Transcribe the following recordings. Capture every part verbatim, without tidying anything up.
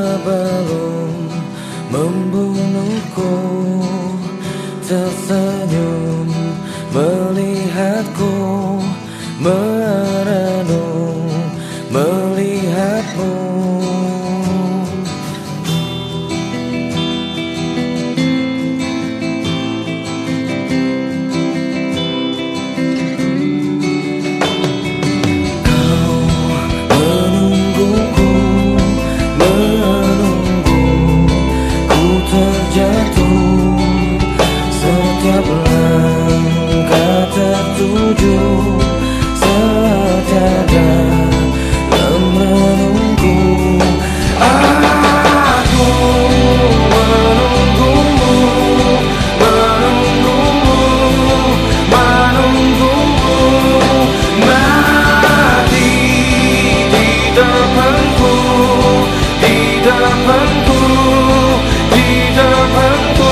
sebelum membunuhku, tersenyum melihatku, merenung melihatmu. Setiap langkah tertuju setiada yang menunggu. Aku menunggumu, menunggumu, menunggumu, mati di depanku, di depanku, di depanku.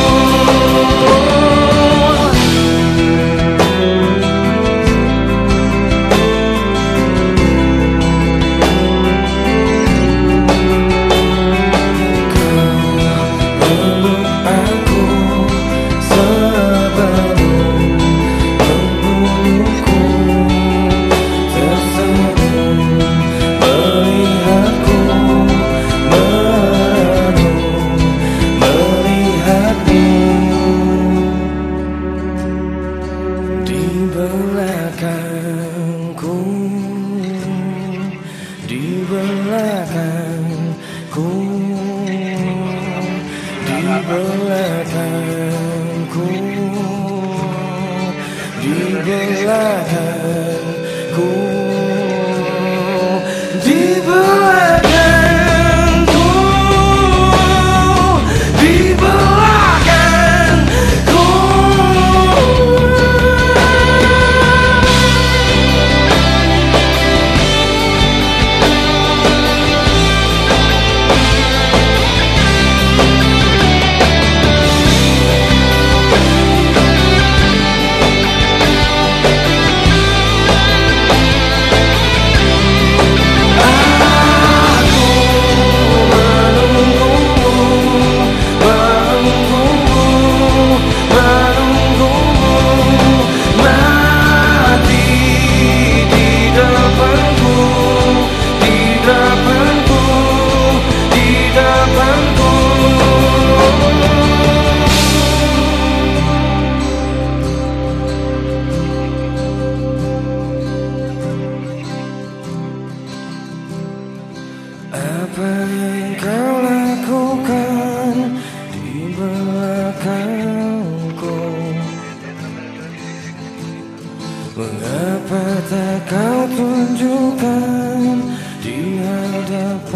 Di belakangku, di belakangku, di belakangku, di belakangku, di belakangku. Apa yang kau lakukan di belakangku? Mengapa tak kau tunjukkan di hadapan